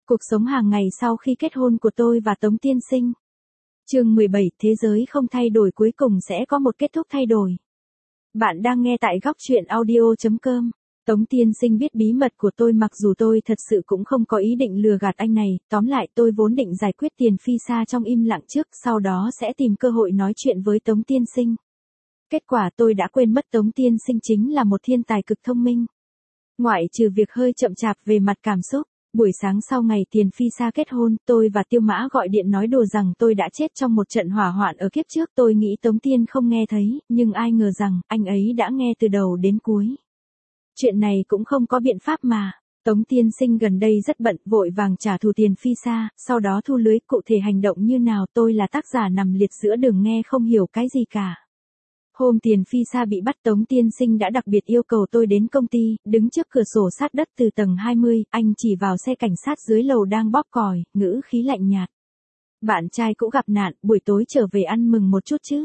Cuộc sống hàng ngày sau khi kết hôn của tôi và Tống Tiên Sinh. Chương 17, thế giới không thay đổi cuối cùng sẽ có một kết thúc thay đổi. Bạn đang nghe tại góc truyện audio.com. Tống Tiên Sinh biết bí mật của tôi mặc dù tôi thật sự cũng không có ý định lừa gạt anh này, tóm lại tôi vốn định giải quyết tiền visa trong im lặng trước, sau đó sẽ tìm cơ hội nói chuyện với Tống Tiên Sinh. Kết quả tôi đã quên mất Tống Tiên Sinh chính là một thiên tài cực thông minh. Ngoại trừ việc hơi chậm chạp về mặt cảm xúc, buổi sáng sau ngày tiền visa kết hôn, tôi và Tiêu Mã gọi điện nói đùa rằng tôi đã chết trong một trận hỏa hoạn ở kiếp trước. Tôi nghĩ Tống Tiên không nghe thấy, nhưng ai ngờ rằng anh ấy đã nghe từ đầu đến cuối. Chuyện này cũng không có biện pháp mà. Tống Tiên Sinh gần đây rất bận, vội vàng trả thù tiền visa, sau đó thu lưới. Cụ thể hành động như nào tôi là tác giả nằm liệt giữa đường nghe không hiểu cái gì cả. Hôm tiền visa bị bắt, Tống Tiên Sinh đã đặc biệt yêu cầu tôi đến công ty, đứng trước cửa sổ sát đất từ tầng 20, anh chỉ vào xe cảnh sát dưới lầu đang bóp còi, ngữ khí lạnh nhạt. Bạn trai cũ gặp nạn, buổi tối trở về ăn mừng một chút chứ.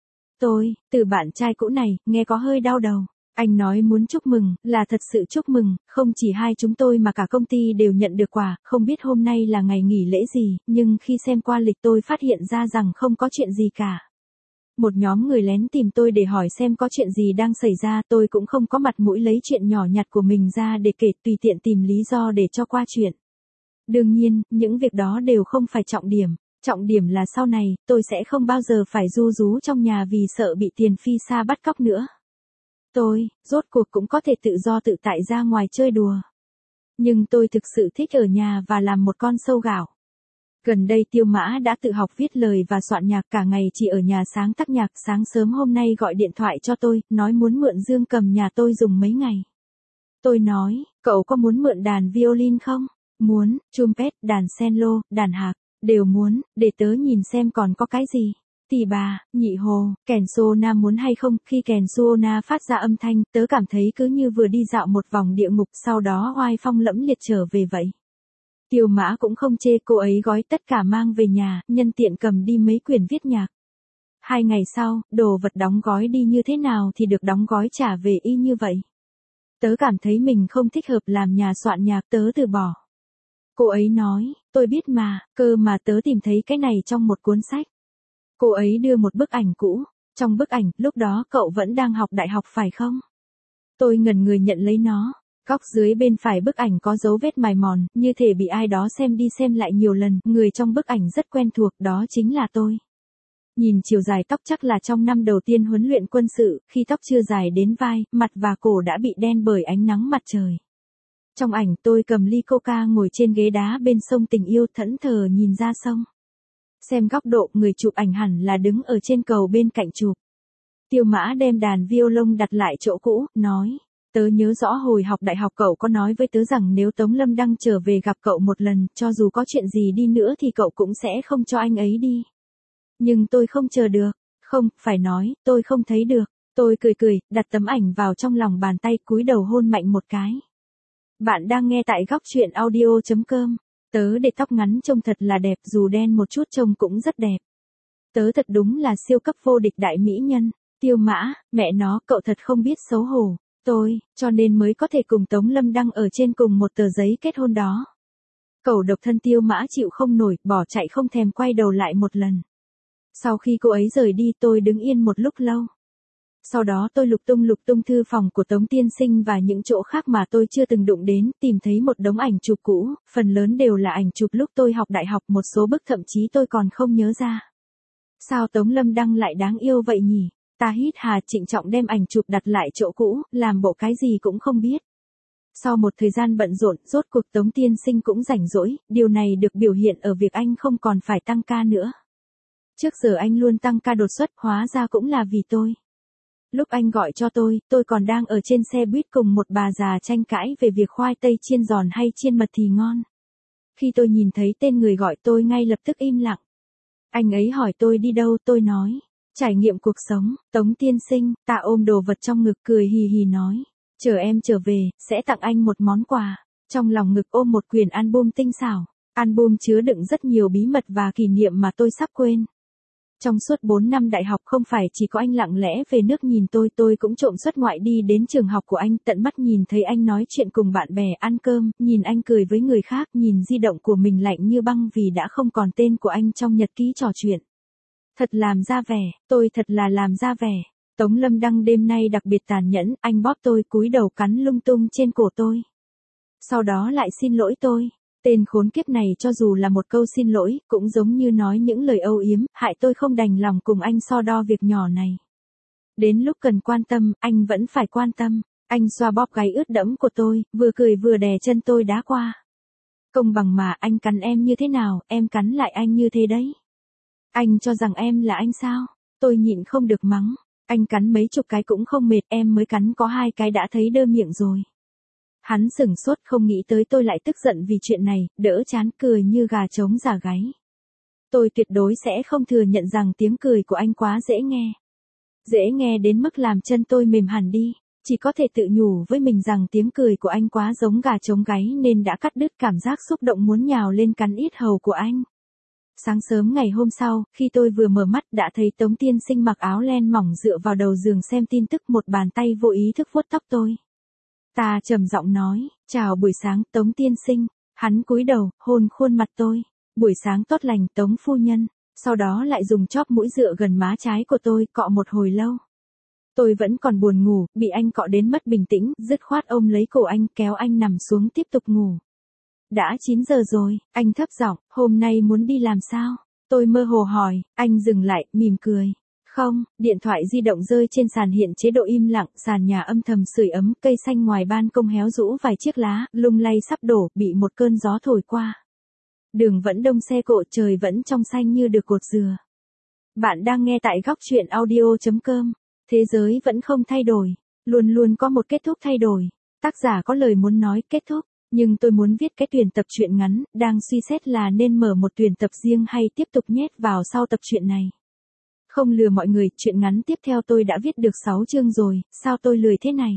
Từ bạn trai cũ này, nghe có hơi đau đầu. Anh nói muốn chúc mừng, là thật sự chúc mừng, không chỉ hai chúng tôi mà cả công ty đều nhận được quà, không biết hôm nay là ngày nghỉ lễ gì, nhưng khi xem qua lịch tôi phát hiện ra rằng không có chuyện gì cả. Một nhóm người lén tìm tôi để hỏi xem có chuyện gì đang xảy ra, tôi cũng không có mặt mũi lấy chuyện nhỏ nhặt của mình ra để kể, tùy tiện tìm lý do để cho qua chuyện. Đương nhiên, những việc đó đều không phải trọng điểm là sau này, tôi sẽ không bao giờ phải ru rú trong nhà vì sợ bị tiền visa bắt cóc nữa. Tôi, rốt cuộc cũng có thể tự do tự tại ra ngoài chơi đùa. Nhưng tôi thực sự thích ở nhà và làm một con sâu gạo. Gần đây Tiêu Mã đã tự học viết lời và soạn nhạc, cả ngày chỉ ở nhà sáng tác nhạc. Sáng sớm hôm nay gọi điện thoại cho tôi, nói muốn mượn dương cầm nhà tôi dùng mấy ngày. Tôi nói, cậu có muốn mượn đàn violin không? Muốn, trumpet, đàn cello, đàn hạc, đều muốn, để tớ nhìn xem còn có cái gì. Tỳ bà, nhị hồ, kèn sona muốn hay không? Khi kèn sona phát ra âm thanh, tớ cảm thấy cứ như vừa đi dạo một vòng địa ngục, sau đó oai phong lẫm liệt trở về vậy. Tiêu Mã cũng không chê, cô ấy gói tất cả mang về nhà, nhân tiện cầm đi mấy quyển viết nhạc. 2 ngày sau, đồ vật đóng gói đi như thế nào thì được đóng gói trả về y như vậy. Tớ cảm thấy mình không thích hợp làm nhà soạn nhạc, tớ từ bỏ. Cô ấy nói, tôi biết mà, cơ mà tớ tìm thấy cái này trong một cuốn sách. Cô ấy đưa một bức ảnh cũ, trong bức ảnh, lúc đó cậu vẫn đang học đại học phải không? Tôi ngẩn người nhận lấy nó. Góc dưới bên phải bức ảnh có dấu vết mài mòn, như thể bị ai đó xem đi xem lại nhiều lần, người trong bức ảnh rất quen thuộc, đó chính là tôi. Nhìn chiều dài tóc chắc là trong năm đầu tiên huấn luyện quân sự, khi tóc chưa dài đến vai, mặt và cổ đã bị đen bởi ánh nắng mặt trời. Trong ảnh tôi cầm ly coca ngồi trên ghế đá bên sông tình yêu, thẫn thờ nhìn ra sông. Xem góc độ, người chụp ảnh hẳn là đứng ở trên cầu bên cạnh chụp. Tiêu Mã đem đàn violon đặt lại chỗ cũ, nói. Tớ nhớ rõ hồi học đại học cậu có nói với tớ rằng nếu Tống Lâm Đăng trở về gặp cậu một lần, cho dù có chuyện gì đi nữa thì cậu cũng sẽ không cho anh ấy đi. Nhưng tôi không chờ được. Không, phải nói, tôi không thấy được. Tôi cười, đặt tấm ảnh vào trong lòng bàn tay, cúi đầu hôn mạnh một cái. Bạn đang nghe tại góc truyện audio.com. Tớ để tóc ngắn trông thật là đẹp, dù đen một chút trông cũng rất đẹp. Tớ thật đúng là siêu cấp vô địch đại mỹ nhân. Tiêu Mã, mẹ nó, cậu thật không biết xấu hổ. Cho nên mới có thể cùng Tống Lâm Đăng ở trên cùng một tờ giấy kết hôn đó. Cẩu độc thân. Tiêu Mã chịu không nổi, bỏ chạy không thèm quay đầu lại một lần. Sau khi cô ấy rời đi tôi đứng yên một lúc lâu. Sau đó tôi lục tung thư phòng của Tống Tiên Sinh và những chỗ khác mà tôi chưa từng đụng đến, tìm thấy một đống ảnh chụp cũ, phần lớn đều là ảnh chụp lúc tôi học đại học, một số bức thậm chí tôi còn không nhớ ra. Sao Tống Lâm Đăng lại đáng yêu vậy nhỉ? Ta hít hà, trịnh trọng đem ảnh chụp đặt lại chỗ cũ, làm bộ cái gì cũng không biết. Sau một thời gian bận rộn, rốt cuộc Tống Tiên Sinh cũng rảnh rỗi, điều này được biểu hiện ở việc anh không còn phải tăng ca nữa. Trước giờ anh luôn tăng ca đột xuất, hóa ra cũng là vì tôi. Lúc anh gọi cho tôi còn đang ở trên xe buýt cùng một bà già tranh cãi về việc khoai tây chiên giòn hay chiên mật thì ngon. Khi tôi nhìn thấy tên người gọi tôi ngay lập tức im lặng. Anh ấy hỏi tôi đi đâu, tôi nói. Trải nghiệm cuộc sống. Tống Tiên Sinh, ta ôm đồ vật trong ngực cười hì hì nói. Chờ em trở về, sẽ tặng anh một món quà. Trong lòng ngực ôm một quyển album tinh xảo. Album chứa đựng rất nhiều bí mật và kỷ niệm mà tôi sắp quên. Trong suốt 4 năm đại học không phải chỉ có anh lặng lẽ về nước nhìn tôi cũng trộm xuất ngoại đi đến trường học của anh, tận mắt nhìn thấy anh nói chuyện cùng bạn bè ăn cơm, nhìn anh cười với người khác, nhìn di động của mình lạnh như băng vì đã không còn tên của anh trong nhật ký trò chuyện. Thật làm ra vẻ, tôi thật là làm ra vẻ. Tống Lâm Đăng đêm nay đặc biệt tàn nhẫn, anh bóp tôi cúi đầu cắn lung tung trên cổ tôi. Sau đó lại xin lỗi tôi. Tên khốn kiếp này cho dù là một câu xin lỗi, cũng giống như nói những lời âu yếm, hại tôi không đành lòng cùng anh so đo việc nhỏ này. Đến lúc cần quan tâm, anh vẫn phải quan tâm. Anh xoa bóp gáy ướt đẫm của tôi, vừa cười vừa đè chân tôi đá qua. Công bằng mà, anh cắn em như thế nào, em cắn lại anh như thế đấy. Anh cho rằng em là anh sao? Tôi nhịn không được mắng. Anh cắn mấy chục cái cũng không mệt, em mới cắn có 2 cái đã thấy đơ miệng rồi. Hắn sửng sốt không nghĩ tới tôi lại tức giận vì chuyện này, đỡ chán cười như gà trống giả gáy. Tôi tuyệt đối sẽ không thừa nhận rằng tiếng cười của anh quá dễ nghe. Dễ nghe đến mức làm chân tôi mềm hẳn đi, chỉ có thể tự nhủ với mình rằng tiếng cười của anh quá giống gà trống gáy nên đã cắt đứt cảm giác xúc động muốn nhào lên cắn yết hầu của anh. Sáng sớm ngày hôm sau, khi tôi vừa mở mắt đã thấy Tống Tiên Sinh mặc áo len mỏng dựa vào đầu giường xem tin tức, một bàn tay vô ý thức vuốt tóc tôi. Ta trầm giọng nói, chào buổi sáng Tống Tiên Sinh. Hắn cúi đầu, hôn khuôn mặt tôi. Buổi sáng tốt lành Tống phu nhân. Sau đó lại dùng chóp mũi dựa gần má trái của tôi, cọ một hồi lâu. Tôi vẫn còn buồn ngủ, bị anh cọ đến mất bình tĩnh, dứt khoát ôm lấy cổ anh, kéo anh nằm xuống tiếp tục ngủ. Đã 9 giờ rồi, anh thấp giọng, hôm nay muốn đi làm sao? Tôi mơ hồ hỏi, anh dừng lại, mỉm cười. Không, điện thoại di động rơi trên sàn hiện chế độ im lặng, sàn nhà âm thầm sưởi ấm, cây xanh ngoài ban công héo rũ vài chiếc lá, lung lay sắp đổ, bị một cơn gió thổi qua. Đường vẫn đông xe cộ, trời vẫn trong xanh như được cột dừa. Bạn đang nghe tại góc chuyện audio.com. Thế giới vẫn không thay đổi, luôn luôn có một kết thúc thay đổi. Tác giả có lời muốn nói kết thúc, nhưng tôi muốn viết cái tuyển tập truyện ngắn, đang suy xét là nên mở một tuyển tập riêng hay tiếp tục nhét vào sau tập truyện này. Không lừa mọi người, truyện ngắn tiếp theo tôi đã viết được 6 chương rồi, sao tôi lười thế này?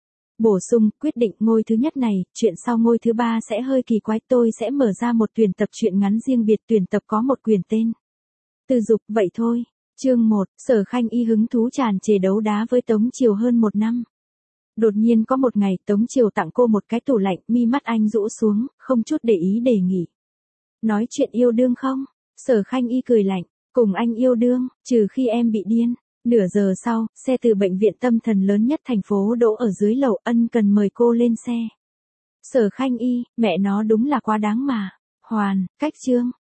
Bổ sung, quyết định ngôi thứ nhất này, chuyện sau ngôi thứ 3 sẽ hơi kỳ quái, tôi sẽ mở ra một tuyển tập truyện ngắn riêng biệt, tuyển tập có một quyền tên. Từ dục, vậy thôi. Chương 1, Sở Khanh Y hứng thú tràn trề đấu đá với Tống Triều hơn 1 năm. Đột nhiên có một ngày, Tống Triều tặng cô một cái tủ lạnh, mi mắt anh rũ xuống, không chút để ý đề nghị. Nói chuyện yêu đương không? Sở Khanh Y cười lạnh, cùng anh yêu đương, trừ khi em bị điên. Nửa giờ sau, xe từ bệnh viện tâm thần lớn nhất thành phố đỗ ở dưới lầu, ân cần mời cô lên xe. Sở Khanh Y, mẹ nó đúng là quá đáng mà. Hoàn, cách chương.